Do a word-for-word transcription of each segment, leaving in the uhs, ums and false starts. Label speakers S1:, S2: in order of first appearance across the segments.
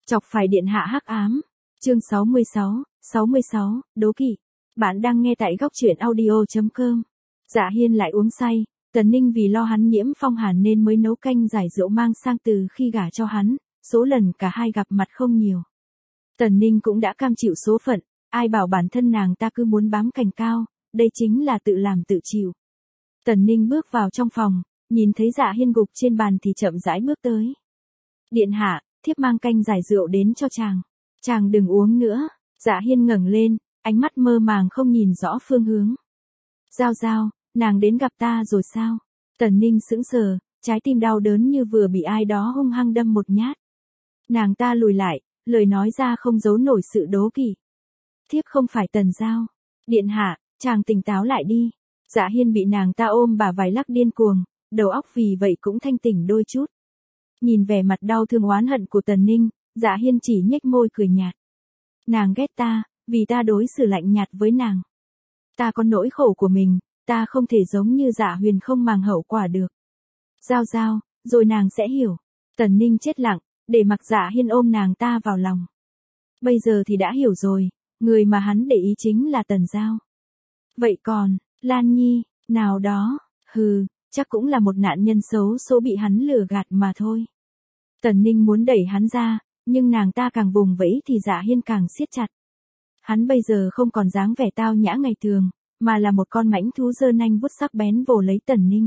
S1: Chọc phải điện hạ hắc ám. Chương sáu mươi sáu, sáu mươi sáu, đố kỵ. Bạn đang nghe tại góc truyện audio chấm com. Dạ Hiên lại uống say, Tần Ninh vì lo hắn nhiễm phong hàn nên mới nấu canh giải rượu mang sang từ khi gả cho hắn, số lần cả hai gặp mặt không nhiều. Tần Ninh cũng đã cam chịu số phận, ai bảo bản thân nàng ta cứ muốn bám cành cao, đây chính là tự làm tự chịu. Tần Ninh bước vào trong phòng, nhìn thấy Dạ Hiên gục trên bàn thì chậm rãi bước tới. Điện hạ, thiếp mang canh giải rượu đến cho chàng. Chàng đừng uống nữa. Dạ Hiên ngẩng lên, ánh mắt mơ màng không nhìn rõ phương hướng. Giao Giao, nàng đến gặp ta rồi sao? Tần Ninh sững sờ, trái tim đau đớn như vừa bị ai đó hung hăng đâm một nhát. Nàng ta lùi lại, lời nói ra không giấu nổi sự đố kỵ. Thiếp không phải Tần Giao. Điện hạ, chàng tỉnh táo lại đi. Dạ Hiên bị nàng ta ôm bả vai lắc điên cuồng, đầu óc vì vậy cũng thanh tỉnh đôi chút. Nhìn vẻ mặt đau thương oán hận của Tần Ninh, Dạ Hiên chỉ nhếch môi cười nhạt. Nàng ghét ta, vì ta đối xử lạnh nhạt với nàng. Ta có nỗi khổ của mình, ta không thể giống như Dạ Huyền không màng hậu quả được. Giao Giao, rồi nàng sẽ hiểu. Tần Ninh chết lặng, để mặc Dạ Hiên ôm nàng ta vào lòng. Bây giờ thì đã hiểu rồi, người mà hắn để ý chính là Tần Giao. Vậy còn, Lan Nhi, nào đó, hừ, chắc cũng là một nạn nhân xấu số bị hắn lừa gạt mà thôi. Tần Ninh muốn đẩy hắn ra, nhưng nàng ta càng vùng vẫy thì Dạ Hiên càng siết chặt. Hắn bây giờ không còn dáng vẻ tao nhã ngày thường, mà là một con mãnh thú giơ nanh vuốt sắc bén vồ lấy Tần Ninh.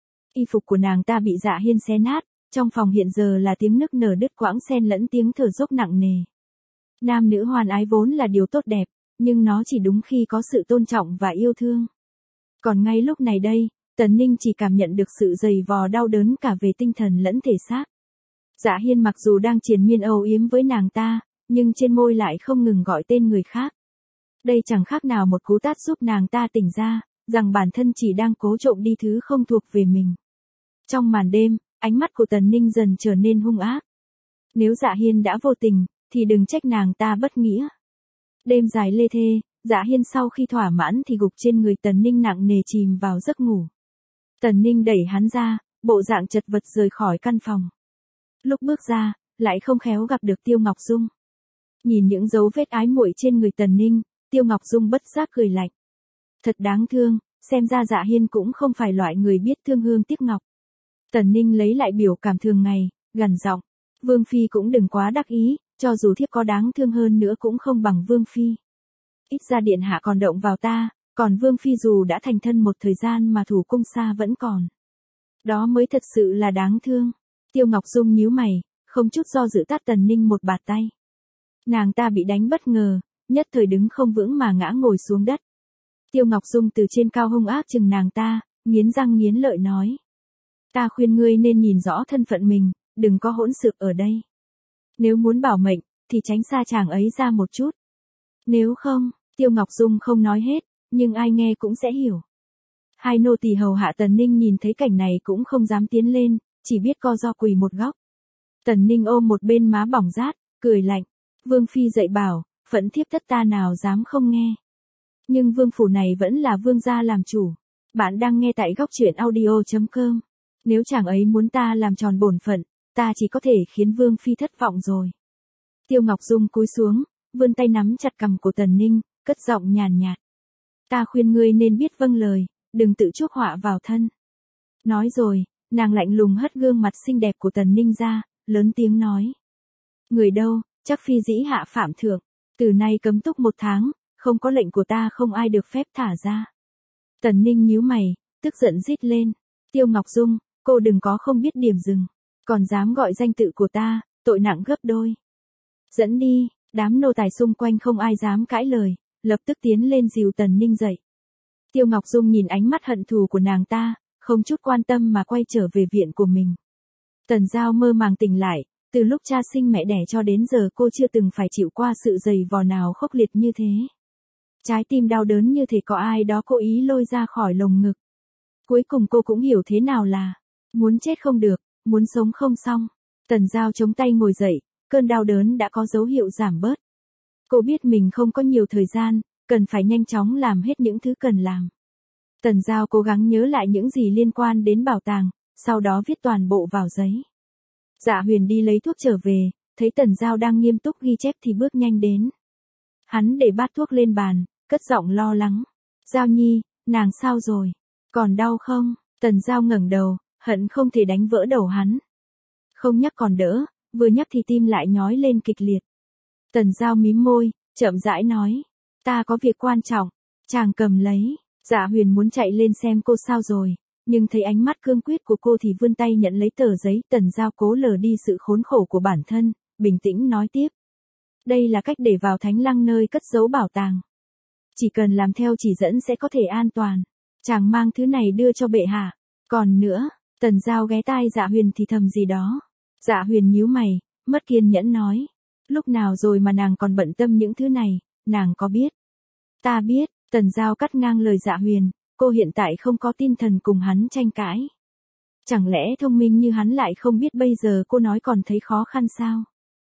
S1: Y phục của nàng ta bị Dạ Hiên xé nát, trong phòng hiện giờ là tiếng nức nở đứt quãng xen lẫn tiếng thở dốc nặng nề. Nam nữ hoan ái vốn là điều tốt đẹp, nhưng nó chỉ đúng khi có sự tôn trọng và yêu thương. Còn ngay lúc này đây, Tần Ninh chỉ cảm nhận được sự dày vò đau đớn cả về tinh thần lẫn thể xác. Dạ Hiên mặc dù đang triền miên âu yếm với nàng ta, nhưng trên môi lại không ngừng gọi tên người khác. Đây chẳng khác nào một cú tát giúp nàng ta tỉnh ra, rằng bản thân chỉ đang cố trộm đi thứ không thuộc về mình. Trong màn đêm, ánh mắt của Tần Ninh dần trở nên hung ác. Nếu Dạ Hiên đã vô tình, thì đừng trách nàng ta bất nghĩa. Đêm dài lê thê, Dạ Hiên sau khi thỏa mãn thì gục trên người Tần Ninh nặng nề chìm vào giấc ngủ. Tần Ninh đẩy hắn ra, bộ dạng chật vật rời khỏi căn phòng. Lúc bước ra, lại không khéo gặp được Tiêu Ngọc Dung. Nhìn những dấu vết ái muội trên người Tần Ninh, Tiêu Ngọc Dung bất giác cười lạnh. Thật đáng thương, xem ra Dạ Hiên cũng không phải loại người biết thương hương tiếc ngọc. Tần Ninh lấy lại biểu cảm thường ngày, gằn giọng. Vương Phi cũng đừng quá đắc ý, cho dù thiếp có đáng thương hơn nữa cũng không bằng Vương Phi. Ít ra điện hạ còn động vào ta, còn Vương Phi dù đã thành thân một thời gian mà thủ cung xa vẫn còn. Đó mới thật sự là đáng thương. Tiêu Ngọc Dung nhíu mày, không chút do dự tát Tần Ninh một bạt tay. Nàng ta bị đánh bất ngờ, nhất thời đứng không vững mà ngã ngồi xuống đất. Tiêu Ngọc Dung từ trên cao hung ác chừng nàng ta, nghiến răng nghiến lợi nói. Ta khuyên ngươi nên nhìn rõ thân phận mình, đừng có hỗn xược ở đây. Nếu muốn bảo mệnh, thì tránh xa chàng ấy ra một chút. Nếu không, Tiêu Ngọc Dung không nói hết, nhưng ai nghe cũng sẽ hiểu. Hai nô tỳ hầu hạ Tần Ninh nhìn thấy cảnh này cũng không dám tiến lên, chỉ biết co ro quỳ một góc. Tần Ninh ôm một bên má bỏng rát, cười lạnh. Vương Phi dạy bảo, phẫn thiếp thất ta nào dám không nghe. Nhưng vương phủ này vẫn là vương gia làm chủ. Bạn đang nghe tại góc truyện audio chấm com. Nếu chàng ấy muốn ta làm tròn bổn phận, ta chỉ có thể khiến Vương Phi thất vọng rồi. Tiêu Ngọc Dung cúi xuống, vươn tay nắm chặt cằm của Tần Ninh, cất giọng nhàn nhạt. Ta khuyên ngươi nên biết vâng lời, đừng tự chuốc họa vào thân. Nói rồi, nàng lạnh lùng hất gương mặt xinh đẹp của Tần Ninh ra, lớn tiếng nói. Người đâu, chắc Phi dĩ hạ phạm thượng, từ nay cấm túc một tháng, không có lệnh của ta không ai được phép thả ra. Tần Ninh nhíu mày, tức giận rít lên. Tiêu Ngọc Dung, cô đừng có không biết điểm dừng, còn dám gọi danh tự của ta, tội nặng gấp đôi. Dẫn đi, đám nô tài xung quanh không ai dám cãi lời, lập tức tiến lên dìu Tần Ninh dậy. Tiêu Ngọc Dung nhìn ánh mắt hận thù của nàng ta, không chút quan tâm mà quay trở về viện của mình. Tần Giao mơ màng tỉnh lại, từ lúc cha sinh mẹ đẻ cho đến giờ cô chưa từng phải chịu qua sự dày vò nào khốc liệt như thế. Trái tim đau đớn như thể có ai đó cố ý lôi ra khỏi lồng ngực. Cuối cùng cô cũng hiểu thế nào là muốn chết không được, muốn sống không xong. Tần Giao chống tay ngồi dậy, cơn đau đớn đã có dấu hiệu giảm bớt. Cô biết mình không có nhiều thời gian, cần phải nhanh chóng làm hết những thứ cần làm. Tần Giao cố gắng nhớ lại những gì liên quan đến bảo tàng, sau đó viết toàn bộ vào giấy. Dạ Huyền đi lấy thuốc trở về, thấy Tần Giao đang nghiêm túc ghi chép thì bước nhanh đến. Hắn để bát thuốc lên bàn, cất giọng lo lắng. Giao Nhi, nàng sao rồi? Còn đau không? Tần Giao ngẩng đầu, hận không thể đánh vỡ đầu hắn. Không nhắc còn đỡ, vừa nhắc thì tim lại nhói lên kịch liệt. Tần Giao mím môi, chậm rãi nói. Ta có việc quan trọng. Chàng cầm lấy. Dạ Huyền muốn chạy lên xem cô sao rồi, nhưng thấy ánh mắt cương quyết của cô thì vươn tay nhận lấy tờ giấy. Tần Giao cố lờ đi sự khốn khổ của bản thân, bình tĩnh nói tiếp. Đây là cách để vào Thánh Lăng nơi cất giấu bảo tàng. Chỉ cần làm theo chỉ dẫn sẽ có thể an toàn. Chàng mang thứ này đưa cho bệ hạ. Còn nữa, Tần Giao ghé tai Dạ Huyền thì thầm gì đó. Dạ Huyền nhíu mày, mất kiên nhẫn nói. Lúc nào rồi mà nàng còn bận tâm những thứ này, nàng có biết? Ta biết. Tần Giao cắt ngang lời Dạ Huyền, cô hiện tại không có tinh thần cùng hắn tranh cãi. Chẳng lẽ thông minh như hắn lại không biết bây giờ cô nói còn thấy khó khăn sao?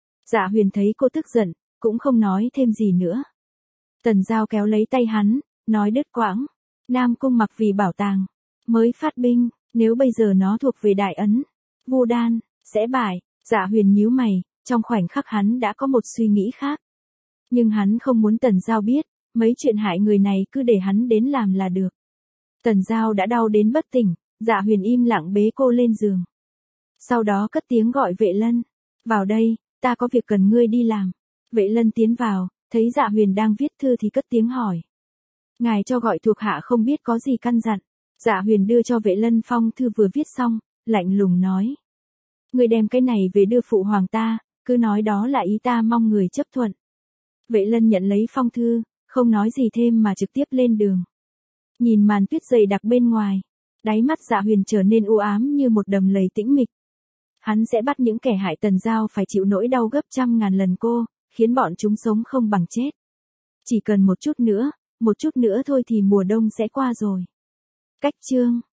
S1: Dạ Huyền thấy cô tức giận, cũng không nói thêm gì nữa. Tần Giao kéo lấy tay hắn, nói đứt quãng. Nam Cung mặc vì bảo tàng, mới phát binh, nếu bây giờ nó thuộc về Đại Ấn, Vu Đan, sẽ bại. Dạ Huyền nhíu mày, trong khoảnh khắc hắn đã có một suy nghĩ khác. Nhưng hắn không muốn Tần Giao biết. Mấy chuyện hại người này cứ để hắn đến làm là được. Tần Giao đã đau đến bất tỉnh, Dạ Huyền im lặng bế cô lên giường. Sau đó cất tiếng gọi Vệ Lân. Vào đây, ta có việc cần ngươi đi làm. Vệ Lân tiến vào, thấy Dạ Huyền đang viết thư thì cất tiếng hỏi. Ngài cho gọi thuộc hạ không biết có gì căn dặn. Dạ Huyền đưa cho Vệ Lân phong thư vừa viết xong, lạnh lùng nói. Ngươi đem cái này về đưa phụ hoàng ta, cứ nói đó là ý ta mong người chấp thuận. Vệ Lân nhận lấy phong thư. Không nói gì thêm mà trực tiếp lên đường. Nhìn màn tuyết dày đặc bên ngoài, đáy mắt Dạ Huyền trở nên u ám như một đầm lầy tĩnh mịch. Hắn sẽ bắt những kẻ hại Tần Giao phải chịu nỗi đau gấp trăm ngàn lần cô, khiến bọn chúng sống không bằng chết. Chỉ cần một chút nữa, một chút nữa thôi thì mùa đông sẽ qua rồi. Cách chương